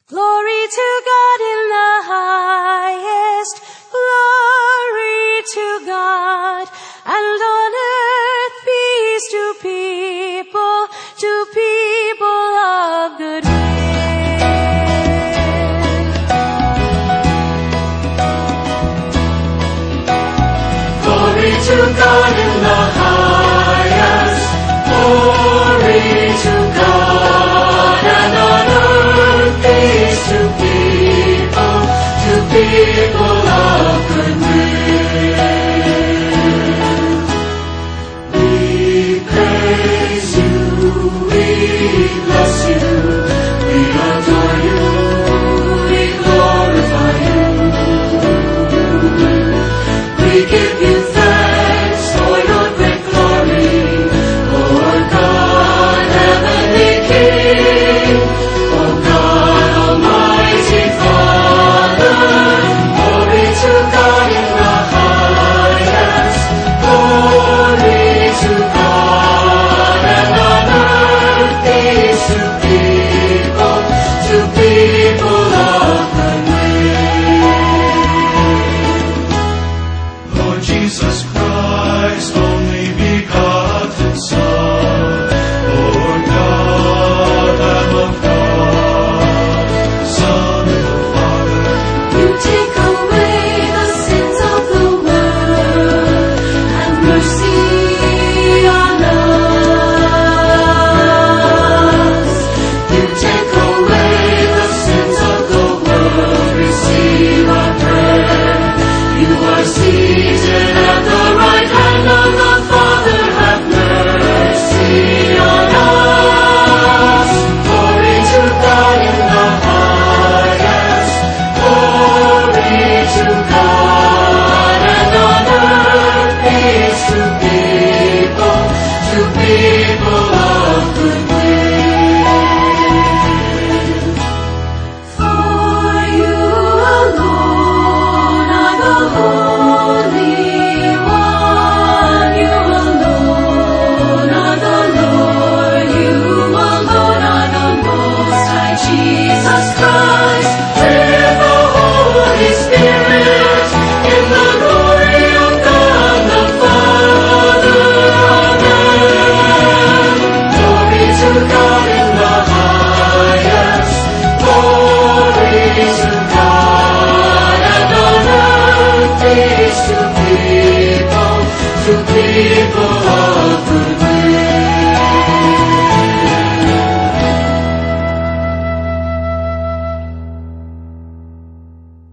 Glory to God in the highest, glory to God, and on earth peace to people of good will. Glory to God in the highest, glory to God, and on earth peace to people of good will. We praise you, we bless you, we adore you, we glorify you. We give you thanks for your great glory, Lord God, heavenly King, O God, almighty Father. Glory to God in the highest, glory to God, and on earth peace to people of good will. Lord Jesus Christ, only begotten Son, Lord God, Lamb of God, Son of the Father, you take away the sins of the world, have mercy on us. You take away the sins of the world, receive our prayer. You are seated at the right hand of the Father, have mercy on us. Glory to God in the highest, glory to